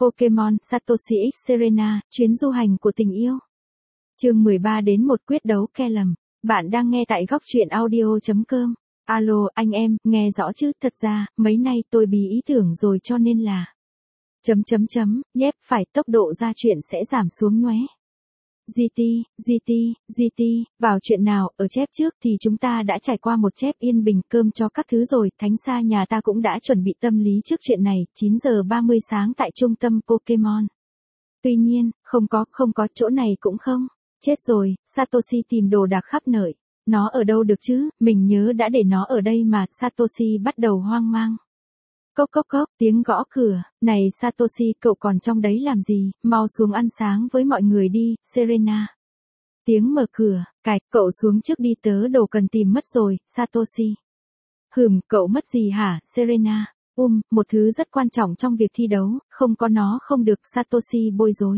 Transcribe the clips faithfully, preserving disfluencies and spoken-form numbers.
Pokemon Satoshi X Serena, chuyến du hành của tình yêu. Chương mười ba đến một quyết đấu Kellam. Bạn đang nghe tại góc truyện audio chấm com. Alo, anh em, nghe rõ chứ, thật ra, mấy nay tôi bí ý tưởng rồi cho nên là... Chấm chấm chấm, nhép phải tốc độ ra chuyện sẽ giảm xuống nhóe. giê tê, giê tê, giê tê, vào chuyện nào, ở chép trước thì chúng ta đã trải qua một chép yên bình cơm cho các thứ rồi, Thánh Sa nhà ta cũng đã chuẩn bị tâm lý trước chuyện này, chín giờ ba mươi sáng tại trung tâm Pokemon. Tuy nhiên, không có, không có, chỗ này cũng không. Chết rồi, Satoshi tìm đồ đạc khắp nơi. Nó ở đâu được chứ, mình nhớ đã để nó ở đây mà, Satoshi bắt đầu hoang mang. Cốc cốc cốc, tiếng gõ cửa, này Satoshi, cậu còn trong đấy làm gì, mau xuống ăn sáng với mọi người đi, Serena. Tiếng mở cửa, cạch, cậu xuống trước đi, tớ đồ cần tìm mất rồi, Satoshi. Hừm, cậu mất gì hả, Serena? Um, một thứ rất quan trọng trong việc thi đấu, không có nó không được, Satoshi bối rối.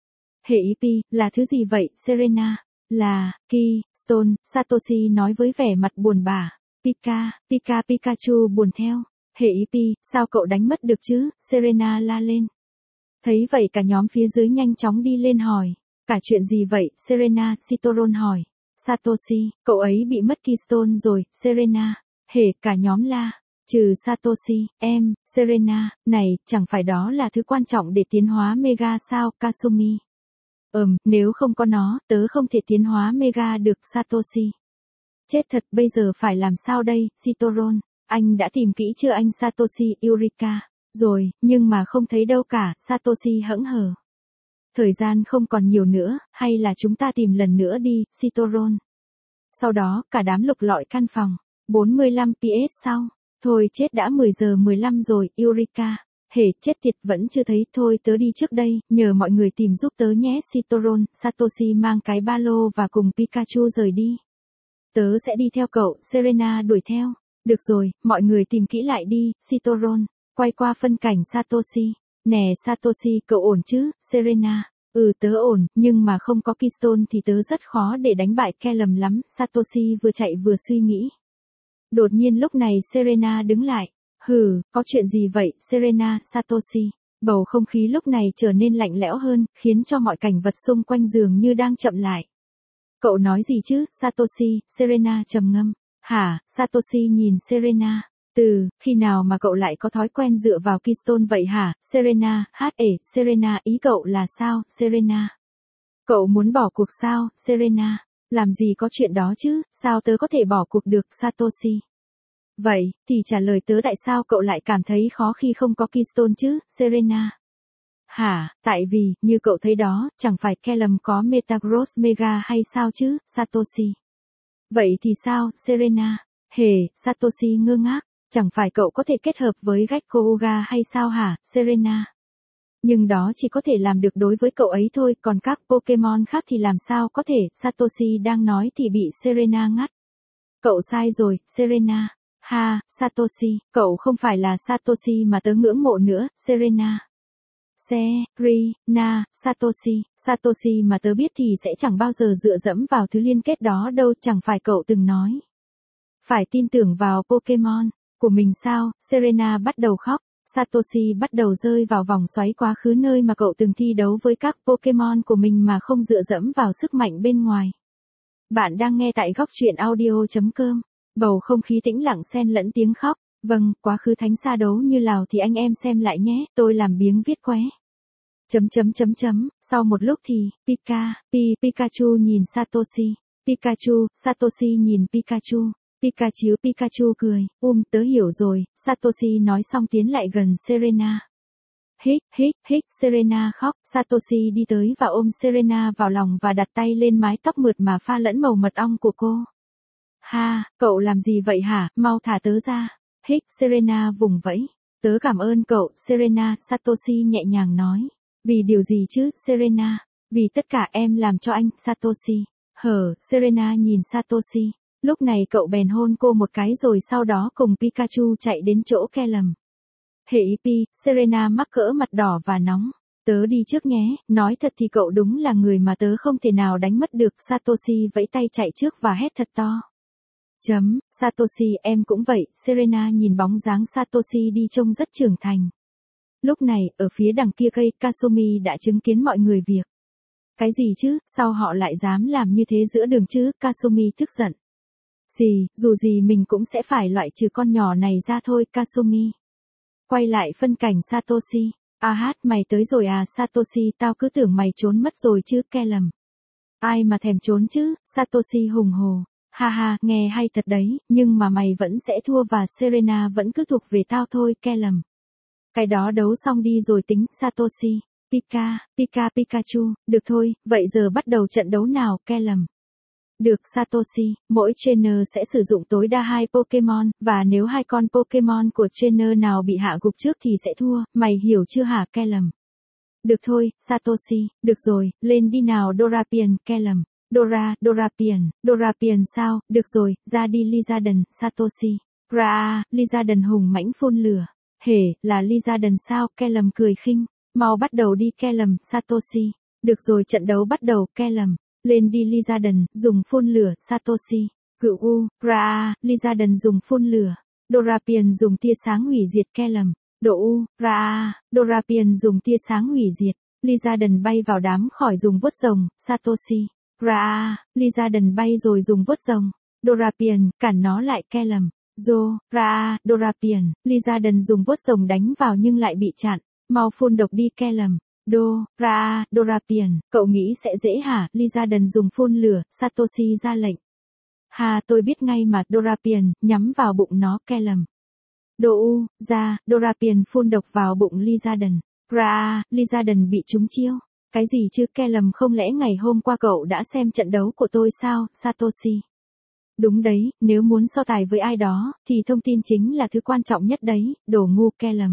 Hệ i pê, là thứ gì vậy, Serena? Là, Keystone, Satoshi nói với vẻ mặt buồn bã. Pika, Pika Pikachu buồn theo. Hệ i pê, sao cậu đánh mất được chứ, Serena la lên. Thấy vậy cả nhóm phía dưới nhanh chóng đi lên hỏi. Cả chuyện gì vậy, Serena, Citron hỏi. Satoshi, cậu ấy bị mất Keystone rồi, Serena. Hệ, cả nhóm la. Trừ Satoshi, em, Serena, này, chẳng phải đó là thứ quan trọng để tiến hóa Mega sao, Kasumi. Ừm, nếu không có nó, tớ không thể tiến hóa Mega được, Satoshi. Chết thật, bây giờ phải làm sao đây, Citron? Anh đã tìm kỹ chưa anh Satoshi, Eureka? Rồi, nhưng mà không thấy đâu cả, Satoshi hững hờ. Thời gian không còn nhiều nữa, hay là chúng ta tìm lần nữa đi, Citron. Sau đó, cả đám lục lọi căn phòng. bốn mươi lăm pê ét sau. Thôi chết đã mười giờ mười lăm rồi, Eureka. Hề, chết tiệt vẫn chưa thấy, thôi tớ đi trước đây, nhờ mọi người tìm giúp tớ nhé, Citron. Satoshi mang cái ba lô và cùng Pikachu rời đi. Tớ sẽ đi theo cậu, Serena đuổi theo. Được rồi, mọi người tìm kỹ lại đi, Citron. Quay qua phân cảnh Satoshi. Nè Satoshi, cậu ổn chứ, Serena? Ừ tớ ổn, nhưng mà không có Keystone thì tớ rất khó để đánh bại Kellam lắm, Satoshi vừa chạy vừa suy nghĩ. Đột nhiên lúc này Serena đứng lại. Hừ, có chuyện gì vậy, Serena, Satoshi? Bầu không khí lúc này trở nên lạnh lẽo hơn, khiến cho mọi cảnh vật xung quanh dường như đang chậm lại. Cậu nói gì chứ, Satoshi, Serena trầm ngâm. Hả, Satoshi nhìn Serena. Từ, khi nào mà cậu lại có thói quen dựa vào Keystone vậy hả, Serena, hát ể, Serena, ý cậu là sao, Serena? Cậu muốn bỏ cuộc sao, Serena? Làm gì có chuyện đó chứ, sao tớ có thể bỏ cuộc được, Satoshi? Vậy, thì trả lời tớ tại sao cậu lại cảm thấy khó khi không có Keystone chứ, Serena? Hả, tại vì, như cậu thấy đó, chẳng phải Kellam có Metagross Mega hay sao chứ, Satoshi? Vậy thì sao, Serena? Hề, Satoshi ngơ ngác, chẳng phải cậu có thể kết hợp với Gekouga hay sao hả, Serena? Nhưng đó chỉ có thể làm được đối với cậu ấy thôi, còn các Pokemon khác thì làm sao có thể, Satoshi đang nói thì bị Serena ngắt. Cậu sai rồi, Serena. Ha, Satoshi, cậu không phải là Satoshi mà tớ ngưỡng mộ nữa, Serena. Serena, Satoshi, Satoshi mà tớ biết thì sẽ chẳng bao giờ dựa dẫm vào thứ liên kết đó đâu, chẳng phải cậu từng nói. Phải tin tưởng vào Pokemon của mình sao, Serena bắt đầu khóc, Satoshi bắt đầu rơi vào vòng xoáy quá khứ nơi mà cậu từng thi đấu với các Pokemon của mình mà không dựa dẫm vào sức mạnh bên ngoài. Bạn đang nghe tại góc truyện audio chấm com. Bầu không khí tĩnh lặng xen lẫn tiếng khóc. Vâng, quá khứ Thánh Sa đấu như nào thì anh em xem lại nhé, tôi làm biếng viết qué. Chấm chấm chấm chấm, sau một lúc thì, Pika, Pi, Pikachu nhìn Satoshi. Pikachu, Satoshi nhìn Pikachu. Pikachu, Pikachu cười, um, tớ hiểu rồi, Satoshi nói xong tiến lại gần Serena. Hích, hích, hích, Serena khóc, Satoshi đi tới và ôm Serena vào lòng và đặt tay lên mái tóc mượt mà pha lẫn màu mật ong của cô. Ha, cậu làm gì vậy hả, mau thả tớ ra. Hích, Serena vùng vẫy. Tớ cảm ơn cậu, Serena, Satoshi nhẹ nhàng nói. Vì điều gì chứ, Serena? Vì tất cả em làm cho anh, Satoshi. Hở, Serena nhìn Satoshi. Lúc này cậu bèn hôn cô một cái rồi sau đó cùng Pikachu chạy đến chỗ Kellam. Hệ i pê, Serena mắc cỡ mặt đỏ và nóng. Tớ đi trước nhé, nói thật thì cậu đúng là người mà tớ không thể nào đánh mất được, Satoshi vẫy tay chạy trước và hét thật to. Chấm, Satoshi em cũng vậy, Serena nhìn bóng dáng Satoshi đi trông rất trưởng thành. Lúc này, ở phía đằng kia cây, Kasumi đã chứng kiến mọi người việc. Cái gì chứ, sao họ lại dám làm như thế giữa đường chứ, Kasumi tức giận. Gì, dù gì mình cũng sẽ phải loại trừ con nhỏ này ra thôi, Kasumi. Quay lại phân cảnh Satoshi. À hát, mày tới rồi à, Satoshi, tao cứ tưởng mày trốn mất rồi chứ, Kellam. Ai mà thèm trốn chứ, Satoshi hùng hồ. Ha ha, nghe hay thật đấy, nhưng mà mày vẫn sẽ thua và Serena vẫn cứ thuộc về tao thôi, Kellam. Cái đó đấu xong đi rồi tính, Satoshi. Pika, Pika Pikachu, được thôi, vậy giờ bắt đầu trận đấu nào, Kellam. Được, Satoshi, mỗi trainer sẽ sử dụng tối đa hai Pokemon, và nếu hai con Pokemon của trainer nào bị hạ gục trước thì sẽ thua, mày hiểu chưa hả, Kellam? Được thôi, Satoshi, được rồi, lên đi nào Dorapian, Kellam. Dora, Dorapian, Dorapian sao, được rồi, ra đi Lizardon, Satoshi. Ra, Lizardon hùng mãnh phun lửa. Hề, là Lizardon sao, Kellam cười khinh. Mau bắt đầu đi Kellam, Satoshi. Được rồi, trận đấu bắt đầu, Kellam. Lên đi Lizardon, dùng phun lửa, Satoshi. Cự U, Ra, Lizardon dùng phun lửa. Dorapian dùng tia sáng hủy diệt, Kellam. Độ U, Ra, Dorapian dùng tia sáng hủy diệt. Lizardon bay vào đám khỏi dùng vuốt rồng, Satoshi. Ra, Lizardon bay rồi dùng vuốt rồng. Dorapian, cản nó lại, Kellam. Zo, Ra, Dorapian, Lizardon dùng vuốt rồng đánh vào nhưng lại bị chặn. Mau phun độc đi, Kellam. Do, Ra, Dorapian, cậu nghĩ sẽ dễ hả? Lizardon dùng phun lửa, Satoshi ra lệnh. Hà, tôi biết ngay mà, Dorapian, nhắm vào bụng nó, Kellam. Do U, ra, Dorapian phun độc vào bụng Lizardon. Ra, Lizardon bị trúng chiêu. Cái gì chứ, Kellam, không lẽ ngày hôm qua cậu đã xem trận đấu của tôi sao, Satoshi? Đúng đấy, nếu muốn so tài với ai đó, thì thông tin chính là thứ quan trọng nhất đấy, đồ ngu, Kellam.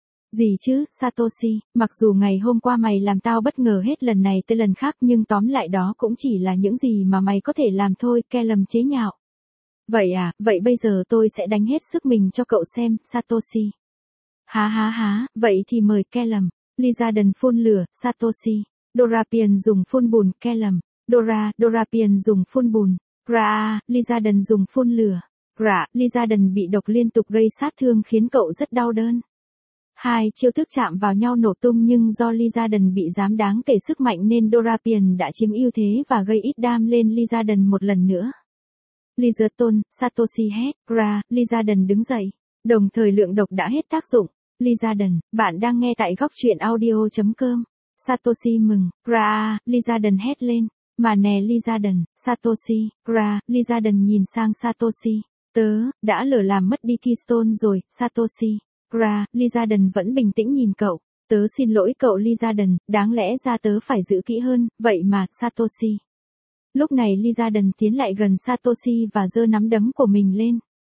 Gì chứ, Satoshi, mặc dù ngày hôm qua mày làm tao bất ngờ hết lần này tới lần khác nhưng tóm lại đó cũng chỉ là những gì mà mày có thể làm thôi, Kellam chế nhạo. Vậy à, vậy bây giờ tôi sẽ đánh hết sức mình cho cậu xem, Satoshi. Há há há, vậy thì mời, Kellam. Lizardon phun lửa, Satoshi. Dorapian dùng phun bùn, Kellam. Dora, Dorapian dùng phun bùn. Ra, Lizardon dùng phun lửa. Ra, Lizardon bị độc liên tục gây sát thương khiến cậu rất đau đớn. Hai chiêu thức chạm vào nhau nổ tung nhưng do Lizardon bị giám đáng kể sức mạnh nên Dorapian đã chiếm ưu thế và gây ít đam lên Lizardon một lần nữa. Lizardon, Satoshi hét, ra, Lizardon đứng dậy. Đồng thời lượng độc đã hết tác dụng. Lizardon, bạn đang nghe tại góc truyện audio chấm com. Satoshi mừng, ra, Lizardon hét lên. Mà nè Lizardon, Satoshi, ra, Lizardon nhìn sang Satoshi. Tớ, đã lỡ làm mất đi Keystone rồi, Satoshi. Ra, Lizardon vẫn bình tĩnh nhìn cậu. Tớ xin lỗi cậu Lizardon, đáng lẽ ra tớ phải giữ kỹ hơn, vậy mà, Satoshi. Lúc này Lizardon tiến lại gần Satoshi và giơ nắm đấm của mình lên.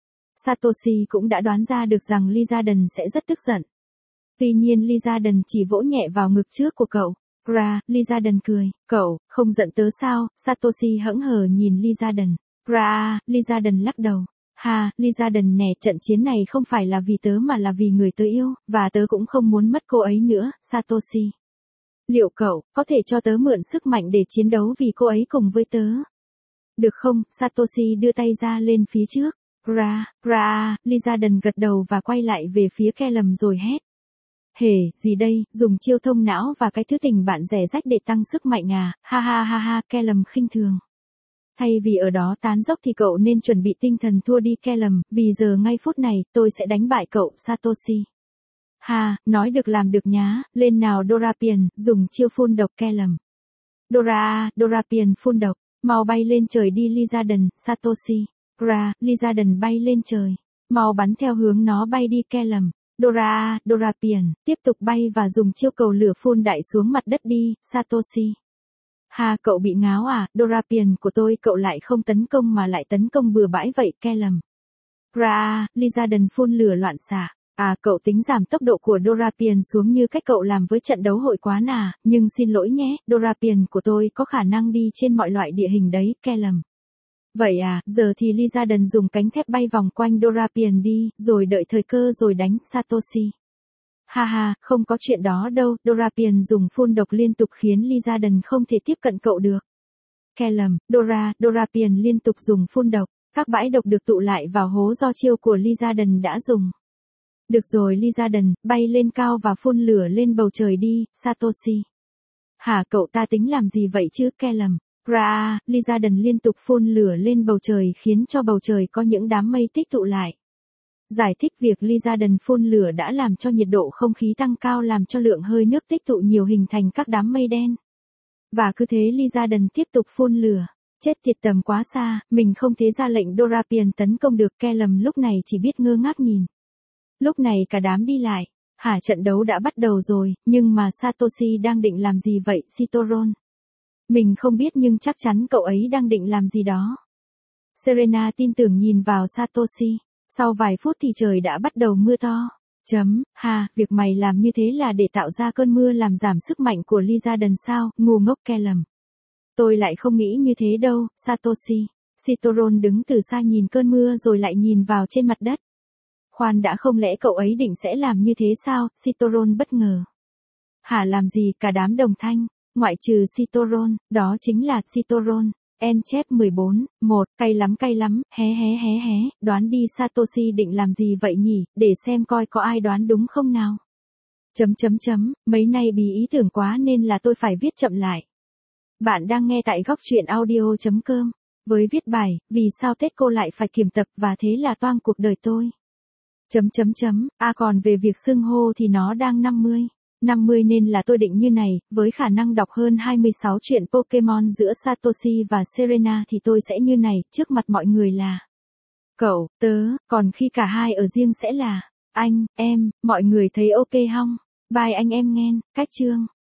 Satoshi cũng đã đoán ra được rằng Lizardon sẽ rất tức giận. Tuy nhiên Lizardon chỉ vỗ nhẹ vào ngực trước của cậu. Ra, Lizardon cười, cậu, không giận tớ sao, Satoshi hững hờ nhìn Lizardon. Ra, Lizardon lắc đầu. Ha, Lizardon nè, trận chiến này không phải là vì tớ mà là vì người tớ yêu, và tớ cũng không muốn mất cô ấy nữa, Satoshi. Liệu cậu, có thể cho tớ mượn sức mạnh để chiến đấu vì cô ấy cùng với tớ? Được không, Satoshi đưa tay ra lên phía trước. Ra, ra, Lizardon gật đầu và quay lại về phía Kellam rồi hét. Hề, gì đây, dùng chiêu thông não và cái thứ tình bạn rẻ rách để tăng sức mạnh à, ha ha ha ha, Kellam khinh thường. Thay vì ở đó tán dốc thì cậu nên chuẩn bị tinh thần thua đi Kellam, vì giờ ngay phút này, tôi sẽ đánh bại cậu, Satoshi. Ha, nói được làm được nhá, lên nào Dorapian, dùng chiêu phun độc Kellam. Dora, Dorapian phun độc, mau bay lên trời đi Lizardon, Satoshi. Ra, Lizardon bay lên trời. Mau bắn theo hướng nó bay đi Kellam. Dora, Dorapian, tiếp tục bay và dùng chiêu cầu lửa phun đại xuống mặt đất đi, Satoshi. Ha, cậu bị ngáo à, Dorapian của tôi cậu lại không tấn công mà lại tấn công bừa bãi vậy, Kellam. Ra, Lizardon phun lửa loạn xạ. À, cậu tính giảm tốc độ của Dorapian xuống như cách cậu làm với trận đấu hội quán à, nhưng xin lỗi nhé, Dorapian của tôi có khả năng đi trên mọi loại địa hình đấy, Kellam. Vậy à, giờ thì Lizardon dùng cánh thép bay vòng quanh Dorapian đi, rồi đợi thời cơ rồi đánh, Satoshi. Ha ha, không có chuyện đó đâu, Dorapian dùng phun độc liên tục khiến Lizardon không thể tiếp cận cậu được. Kellam, Dora, Dorapian liên tục dùng phun độc, các bãi độc được tụ lại vào hố do chiêu của Lizardon đã dùng. Được rồi Lizaden, bay lên cao và phun lửa lên bầu trời đi, Satoshi. Hả cậu ta tính làm gì vậy chứ, Callum? Ra, Lizaden liên tục phun lửa lên bầu trời khiến cho bầu trời có những đám mây tích tụ lại. Giải thích việc Lizaden phun lửa đã làm cho nhiệt độ không khí tăng cao làm cho lượng hơi nước tích tụ nhiều hình thành các đám mây đen. Và cứ thế Lizaden tiếp tục phun lửa. Chết tiệt tầm quá xa, mình không thể ra lệnh Dorapian tấn công được, Callum lúc này chỉ biết ngơ ngác nhìn. Lúc này cả đám đi lại. Hả trận đấu đã bắt đầu rồi, nhưng mà Satoshi đang định làm gì vậy, Citoron? Mình không biết nhưng chắc chắn cậu ấy đang định làm gì đó. Serena tin tưởng nhìn vào Satoshi. Sau vài phút thì trời đã bắt đầu mưa to. Chấm, ha, việc mày làm như thế là để tạo ra cơn mưa làm giảm sức mạnh của Lizaden sao, ngu ngốc Callum. Tôi lại không nghĩ như thế đâu, Satoshi. Citoron đứng từ xa nhìn cơn mưa rồi lại nhìn vào trên mặt đất. Khoan đã, không lẽ cậu ấy định sẽ làm như thế sao, Citoron bất ngờ. Hả làm gì, cả đám đồng thanh, ngoại trừ Citoron, đó chính là Citoron. En chép mười bốn, một, cay lắm cay lắm, hé hé hé hé, đoán đi Satoshi định làm gì vậy nhỉ, để xem coi có ai đoán đúng không nào. Chấm chấm chấm, mấy nay bí ý tưởng quá nên là tôi phải viết chậm lại. Bạn đang nghe tại góc truyện audio.com, với viết bài, vì sao Tết cô lại phải kiểm tập và thế là toang cuộc đời tôi. Chấm chấm chấm, à còn về việc xưng hô thì nó đang năm mươi. năm mươi nên là tôi định như này, với khả năng đọc hơn hai mươi sáu truyện Pokemon giữa Satoshi và Serena thì tôi sẽ như này, trước mặt mọi người là cậu, tớ, còn khi cả hai ở riêng sẽ là anh, em, mọi người thấy ok không? Bye anh em nghe, cách chương.